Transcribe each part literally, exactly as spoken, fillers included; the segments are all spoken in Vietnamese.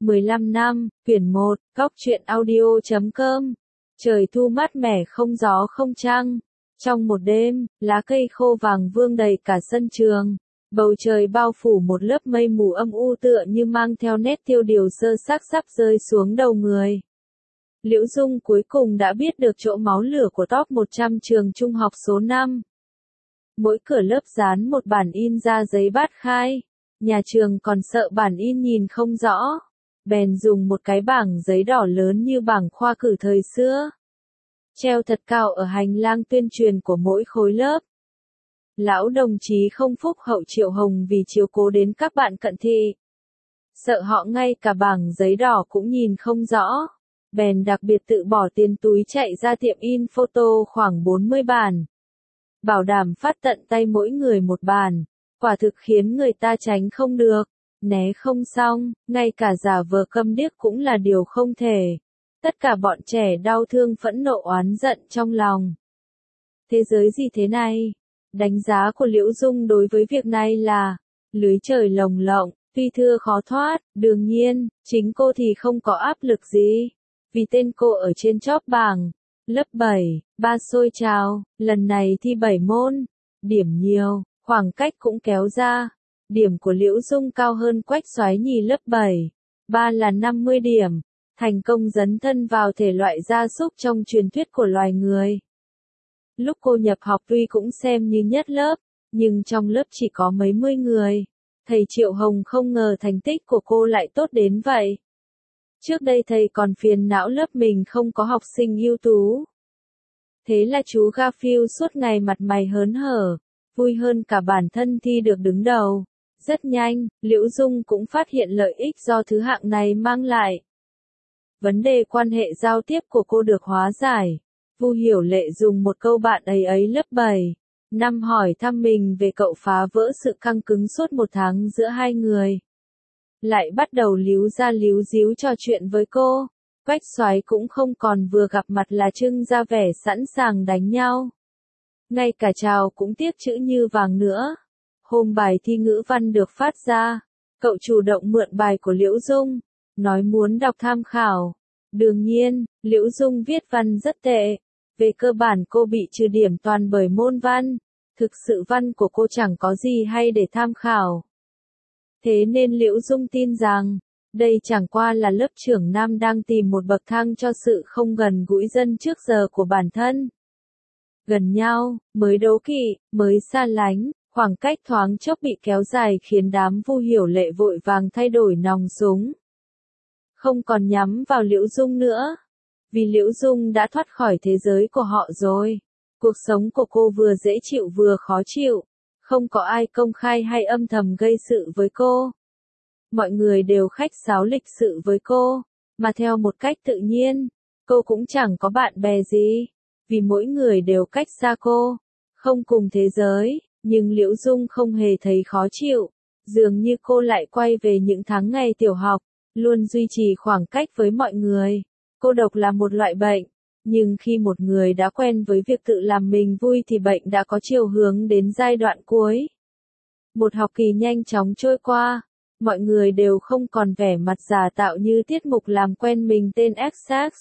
mười lăm năm, quyển một, góc truyện audio chấm com. Trời thu mát mẻ không gió không trăng. Trong một đêm, lá cây khô vàng vương đầy cả sân trường. Bầu trời bao phủ một lớp mây mù âm u tựa như mang theo nét tiêu điều sơ xác sắp rơi xuống đầu người. Liễu Dung cuối cùng đã biết được chỗ máu lửa của top một trăm trường trung học số năm. Mỗi cửa lớp dán một bản in ra giấy bát khai. Nhà trường còn sợ bản in nhìn không rõ. Bèn dùng một cái bảng giấy đỏ lớn như bảng khoa cử thời xưa. Treo thật cao ở hành lang tuyên truyền của mỗi khối lớp. Lão đồng chí không phúc hậu Triệu Hồng vì chiếu cố đến các bạn cận thị. Sợ họ ngay cả bảng giấy đỏ cũng nhìn không rõ. Bèn đặc biệt tự bỏ tiền túi chạy ra tiệm in photo khoảng bốn mươi bản. Bảo đảm phát tận tay mỗi người một bản. Quả thực khiến người ta tránh không được. Né không xong, ngay cả giả vờ câm điếc cũng là điều không thể. Tất cả bọn trẻ đau thương phẫn nộ oán giận trong lòng. Thế giới gì thế này? Đánh giá của Liễu Dung đối với việc này là lưới trời lồng lộng, tuy thưa khó thoát, đương nhiên, chính cô thì không có áp lực gì. Vì tên cô ở trên chóp bảng, lớp bảy, ba xôi trào, lần này thi bảy môn, điểm nhiều, khoảng cách cũng kéo ra. Điểm của Liễu Dung cao hơn Quách Soái Nhì lớp bảy, ba là năm mươi điểm, thành công dấn thân vào thể loại gia súc trong truyền thuyết của loài người. Lúc cô nhập học tuy cũng xem như nhất lớp, nhưng trong lớp chỉ có mấy mươi người. Thầy Triệu Hồng không ngờ thành tích của cô lại tốt đến vậy. Trước đây thầy còn phiền não lớp mình không có học sinh ưu tú. Thế là chú Garfield suốt ngày mặt mày hớn hở, vui hơn cả bản thân thi được đứng đầu. Rất nhanh, Liễu Dung cũng phát hiện lợi ích do thứ hạng này mang lại. Vấn đề quan hệ giao tiếp của cô được hóa giải. Vu Hiểu Lệ dùng một câu bạn ấy ấy lớp bảy, năm hỏi thăm mình về cậu phá vỡ sự căng cứng suốt một tháng giữa hai người. Lại bắt đầu líu ra líu díu trò chuyện với cô. Quách Soái cũng không còn vừa gặp mặt là trưng ra vẻ sẵn sàng đánh nhau. Ngay cả chào cũng tiếc chữ như vàng nữa. Hôm bài thi ngữ văn được phát ra, cậu chủ động mượn bài của Liễu Dung, nói muốn đọc tham khảo. Đương nhiên, Liễu Dung viết văn rất tệ. Về cơ bản cô bị trừ điểm toàn bởi môn văn. Thực sự văn của cô chẳng có gì hay để tham khảo. Thế nên Liễu Dung tin rằng, đây chẳng qua là lớp trưởng nam đang tìm một bậc thang cho sự không gần gũi dân trước giờ của bản thân. Gần nhau, mới đố kỵ, mới xa lánh, khoảng cách thoáng chốc bị kéo dài khiến đám Vu Hiểu Lệ vội vàng thay đổi nòng súng. Không còn nhắm vào Liễu Dung nữa. Vì Liễu Dung đã thoát khỏi thế giới của họ rồi. Cuộc sống của cô vừa dễ chịu vừa khó chịu. Không có ai công khai hay âm thầm gây sự với cô. Mọi người đều khách sáo lịch sự với cô, mà theo một cách tự nhiên. Cô cũng chẳng có bạn bè gì. Vì mỗi người đều cách xa cô. Không cùng thế giới, nhưng Liễu Dung không hề thấy khó chịu. Dường như cô lại quay về những tháng ngày tiểu học, luôn duy trì khoảng cách với mọi người. Cô độc là một loại bệnh, nhưng khi một người đã quen với việc tự làm mình vui thì bệnh đã có chiều hướng đến giai đoạn cuối. Một học kỳ nhanh chóng trôi qua, mọi người đều không còn vẻ mặt giả tạo như tiết mục làm quen mình tên Essex.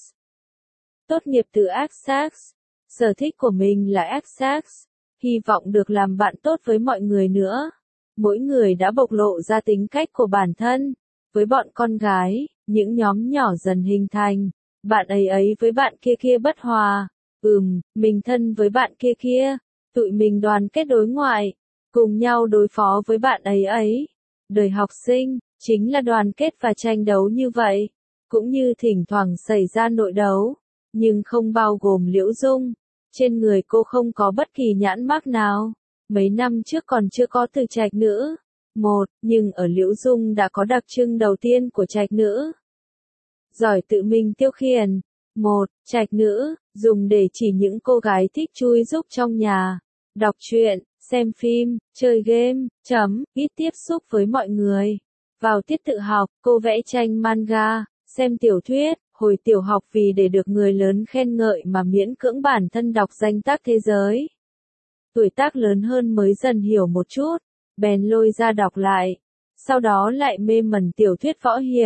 Tốt nghiệp từ Essex, sở thích của mình là Essex, hy vọng được làm bạn tốt với mọi người nữa. Mỗi người đã bộc lộ ra tính cách của bản thân. Với bọn con gái, những nhóm nhỏ dần hình thành. Bạn ấy ấy với bạn kia kia bất hòa. Ừm, mình thân với bạn kia kia. Tụi mình đoàn kết đối ngoại. Cùng nhau đối phó với bạn ấy ấy. Đời học sinh, chính là đoàn kết và tranh đấu như vậy. Cũng như thỉnh thoảng xảy ra nội đấu. Nhưng không bao gồm Liễu Dung. Trên người cô không có bất kỳ nhãn mác nào. Mấy năm trước còn chưa có từ trạch nữ. Một, nhưng ở Liễu Dung đã có đặc trưng đầu tiên của trạch nữ. Giỏi tự mình tiêu khiển. Một, trạch nữ, dùng để chỉ những cô gái thích chui rúc trong nhà, đọc truyện, xem phim, chơi game, chấm, ít tiếp xúc với mọi người. Vào tiết tự học, cô vẽ tranh manga, xem tiểu thuyết, hồi tiểu học vì để được người lớn khen ngợi mà miễn cưỡng bản thân đọc danh tác thế giới. Tuổi tác lớn hơn mới dần hiểu một chút, bèn lôi ra đọc lại. Sau đó lại mê mẩn tiểu thuyết võ hiệp.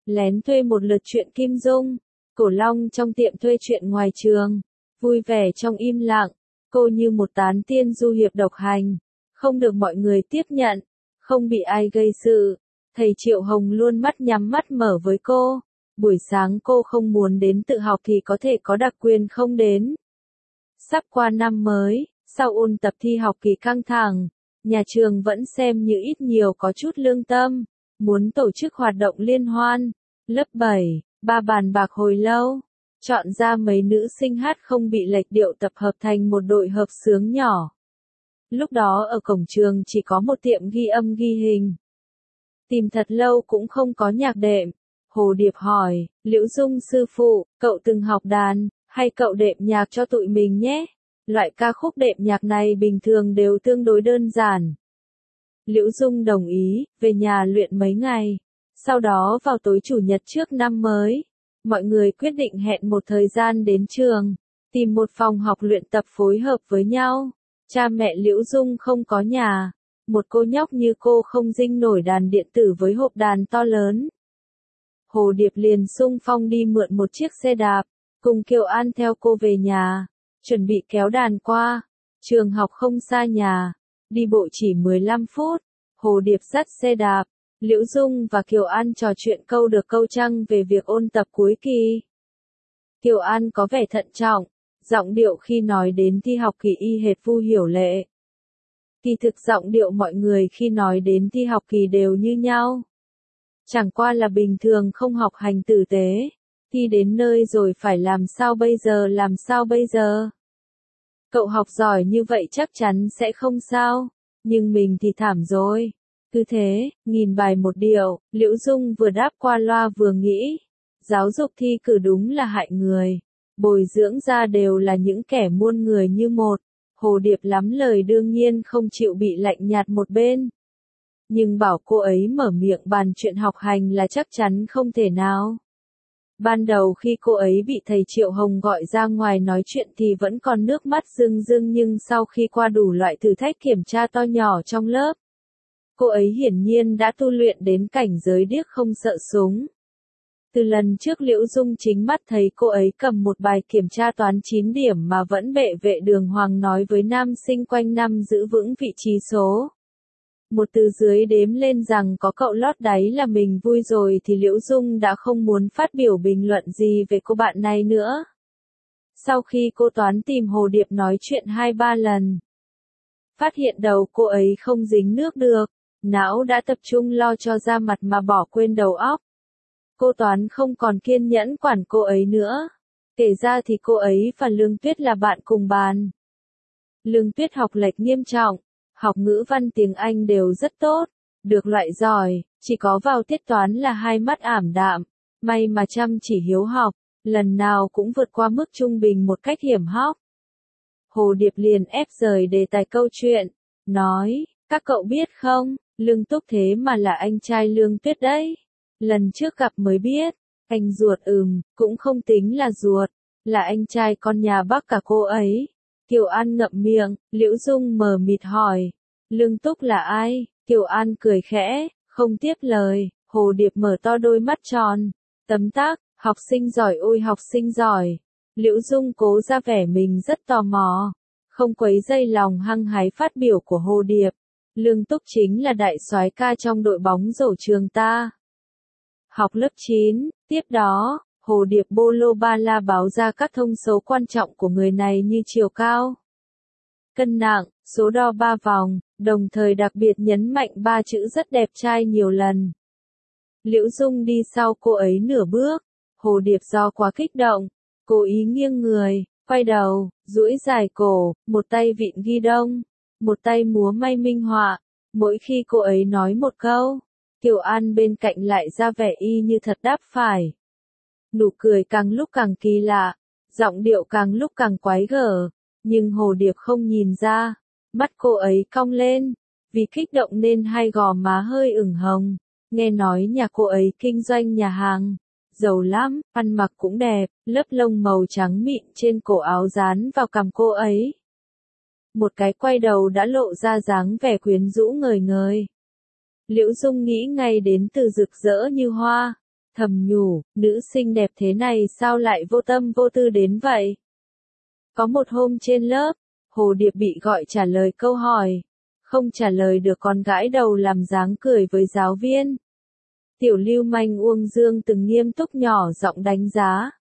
lén thuê một lượt truyện Kim Dung, Cổ Long trong tiệm thuê truyện ngoài trường, vui vẻ trong im lặng, cô như một tán tiên du hiệp độc hành, không được mọi người tiếp nhận, không bị ai gây sự. Thầy Triệu Hồng luôn mắt nhắm mắt mở với cô, buổi sáng cô không muốn đến tự học thì có thể có đặc quyền không đến. Sắp qua năm mới, sau ôn tập thi học kỳ căng thẳng, nhà trường vẫn xem như ít nhiều có chút lương tâm, muốn tổ chức hoạt động liên hoan. Lớp bảy, ba bàn bạc hồi lâu, chọn ra mấy nữ sinh hát không bị lệch điệu tập hợp thành một đội hợp xướng nhỏ. Lúc đó ở cổng trường chỉ có một tiệm ghi âm ghi hình. Tìm thật lâu cũng không có nhạc đệm. Hồ Điệp hỏi, Liễu Dung sư phụ, cậu từng học đàn, hay cậu đệm nhạc cho tụi mình nhé? Loại ca khúc đệm nhạc này bình thường đều tương đối đơn giản. Liễu Dung đồng ý, về nhà luyện mấy ngày. Sau đó vào tối chủ nhật trước năm mới, mọi người quyết định hẹn một thời gian đến trường, tìm một phòng học luyện tập phối hợp với nhau. Cha mẹ Liễu Dung không có nhà, một cô nhóc như cô không dinh nổi đàn điện tử với hộp đàn to lớn. Hồ Điệp liền xung phong đi mượn một chiếc xe đạp, cùng Kiều An theo cô về nhà, chuẩn bị kéo đàn qua. Trường học không xa nhà, đi bộ chỉ mười lăm phút. Hồ Điệp dắt xe đạp, Liễu Dung và Kiều An trò chuyện câu được câu trăng về việc ôn tập cuối kỳ. Kiều An có vẻ thận trọng, giọng điệu khi nói đến thi học kỳ y hệt Vu Hiểu Lệ. Kỳ thực giọng điệu mọi người khi nói đến thi học kỳ đều như nhau. Chẳng qua là bình thường không học hành tử tế, thi đến nơi rồi phải làm sao bây giờ làm sao bây giờ. Cậu học giỏi như vậy chắc chắn sẽ không sao, nhưng mình thì thảm rồi. Cứ thế, nghìn bài một điệu, Liễu Dung vừa đáp qua loa vừa nghĩ. Giáo dục thi cử đúng là hại người. Bồi dưỡng ra đều là những kẻ muôn người như một. Hồ Điệp lắm lời đương nhiên không chịu bị lạnh nhạt một bên. Nhưng bảo cô ấy mở miệng bàn chuyện học hành là chắc chắn không thể nào. Ban đầu khi cô ấy bị thầy Triệu Hồng gọi ra ngoài nói chuyện thì vẫn còn nước mắt rưng rưng, nhưng sau khi qua đủ loại thử thách kiểm tra to nhỏ trong lớp, cô ấy hiển nhiên đã tu luyện đến cảnh giới điếc không sợ súng. Từ lần trước Liễu Dung chính mắt thấy cô ấy cầm một bài kiểm tra toán chín điểm mà vẫn bệ vệ đường hoàng nói với nam sinh quanh năm giữ vững vị trí số một từ dưới đếm lên rằng có cậu lót đáy là mình vui rồi, thì Liễu Dung đã không muốn phát biểu bình luận gì về cô bạn này nữa. Sau khi cô toán tìm Hồ Điệp nói chuyện hai ba lần, phát hiện đầu cô ấy không dính nước được, não đã tập trung lo cho ra mặt mà bỏ quên đầu óc. Cô toán không còn kiên nhẫn quản cô ấy nữa. Kể ra thì cô ấy và Lương Tuyết là bạn cùng bàn. Lương Tuyết học lệch nghiêm trọng, học ngữ văn tiếng Anh đều rất tốt, được loại giỏi, chỉ có vào tiết toán là hai mắt ảm đạm, may mà chăm chỉ hiếu học, lần nào cũng vượt qua mức trung bình một cách hiểm hóc. Hồ Điệp liền ép rời đề tài câu chuyện, nói, các cậu biết không, Lương Túc thế mà là anh trai Lương Tuyết đấy. Lần trước gặp mới biết, anh ruột ừm, cũng không tính là ruột, là anh trai con nhà bác cả cô ấy. Kiều An ngậm miệng, Liễu Dung mờ mịt hỏi, Lương Túc là ai? Kiều An cười khẽ, không tiếp lời. Hồ Điệp mở to đôi mắt tròn, tấm tắc, học sinh giỏi ôi học sinh giỏi. Liễu Dung cố ra vẻ mình rất tò mò, không quấy dây lòng hăng hái phát biểu của Hồ Điệp. Lương Túc chính là đại soái ca trong đội bóng rổ trường ta. Học lớp chín, tiếp đó, Hồ Điệp bô lô ba la báo ra các thông số quan trọng của người này như chiều cao, cân nặng, số đo ba vòng, đồng thời đặc biệt nhấn mạnh ba chữ rất đẹp trai nhiều lần. Liễu Dung đi sau cô ấy nửa bước, Hồ Điệp do quá kích động, cố ý nghiêng người, quay đầu, duỗi dài cổ, một tay vịn ghi đông, một tay múa may minh họa. Mỗi khi cô ấy nói một câu, Kiều An bên cạnh lại ra vẻ y như thật đáp phải. Nụ cười càng lúc càng kỳ lạ, giọng điệu càng lúc càng quái gở, nhưng Hồ Điệp không nhìn ra, mắt cô ấy cong lên, vì kích động nên hai gò má hơi ửng hồng. Nghe nói nhà cô ấy kinh doanh nhà hàng, giàu lắm, ăn mặc cũng đẹp, lớp lông màu trắng mịn trên cổ áo dán vào cằm cô ấy. Một cái quay đầu đã lộ ra dáng vẻ quyến rũ ngời ngời. Liễu Dung nghĩ ngay đến từ rực rỡ như hoa, thầm nhủ, nữ sinh đẹp thế này sao lại vô tâm vô tư đến vậy? Có một hôm trên lớp, Hồ Điệp bị gọi trả lời câu hỏi. Không trả lời được còn gãi đầu làm dáng cười với giáo viên. Tiểu lưu manh Uông Dương từng nghiêm túc nhỏ giọng đánh giá.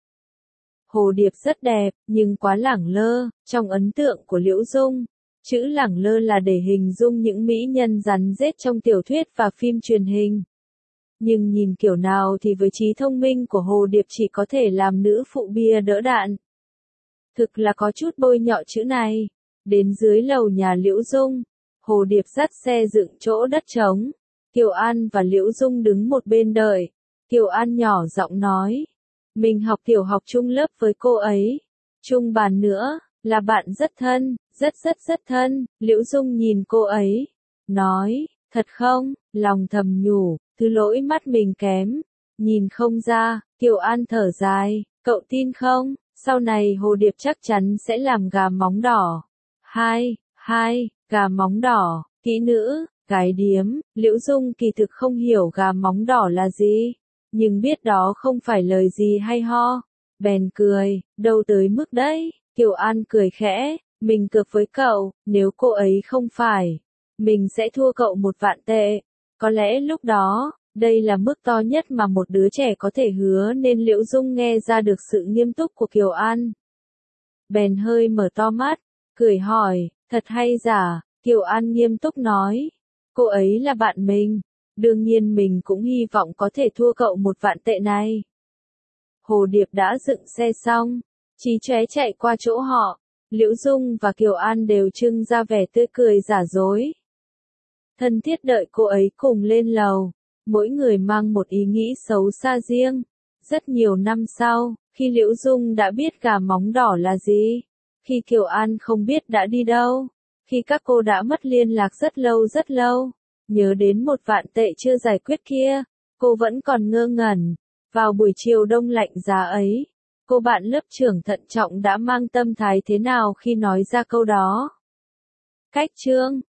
Hồ Điệp rất đẹp, nhưng quá lẳng lơ, trong ấn tượng của Liễu Dung. Chữ lẳng lơ là để hình dung những mỹ nhân rắn rết trong tiểu thuyết và phim truyền hình. Nhưng nhìn kiểu nào thì với trí thông minh của Hồ Điệp chỉ có thể làm nữ phụ bia đỡ đạn. Thực là có chút bôi nhọ chữ này. Đến dưới lầu nhà Liễu Dung, Hồ Điệp dắt xe dựng chỗ đất trống. Kiều An và Liễu Dung đứng một bên đợi. Kiều An nhỏ giọng nói. Mình học tiểu học chung lớp với cô ấy. Chung bàn nữa, là bạn rất thân, rất rất rất thân. Liễu Dung nhìn cô ấy. Nói, thật không, lòng thầm nhủ, thứ lỗi mắt mình kém. Nhìn không ra, Kiều An thở dài, cậu tin không, sau này Hồ Điệp chắc chắn sẽ làm gà móng đỏ. Hai, hai, gà móng đỏ, kỹ nữ, gái điếm, Liễu Dung kỳ thực không hiểu gà móng đỏ là gì, nhưng biết đó không phải lời gì hay ho. Bèn cười, đâu tới mức đấy, Kiều An cười khẽ, mình cược với cậu, nếu cô ấy không phải, mình sẽ thua cậu một vạn tệ. Có lẽ lúc đó, đây là mức to nhất mà một đứa trẻ có thể hứa nên Liễu Dung nghe ra được sự nghiêm túc của Kiều An. Bèn hơi mở to mắt, cười hỏi, thật hay giả, Kiều An nghiêm túc nói, cô ấy là bạn mình, đương nhiên mình cũng hy vọng có thể thua cậu một vạn tệ này. Hồ Điệp đã dựng xe xong, Chí Chóe chạy qua chỗ họ, Liễu Dung và Kiều An đều trưng ra vẻ tươi cười giả dối. Thân thiết đợi cô ấy cùng lên lầu, mỗi người mang một ý nghĩ xấu xa riêng. Rất nhiều năm sau, khi Liễu Dung đã biết gà móng đỏ là gì, khi Kiều An không biết đã đi đâu, khi các cô đã mất liên lạc rất lâu rất lâu, nhớ đến một vạn tệ chưa giải quyết kia, cô vẫn còn ngơ ngẩn. Vào buổi chiều đông lạnh giá ấy, cô bạn lớp trưởng thận trọng đã mang tâm thái thế nào khi nói ra câu đó? Cách chương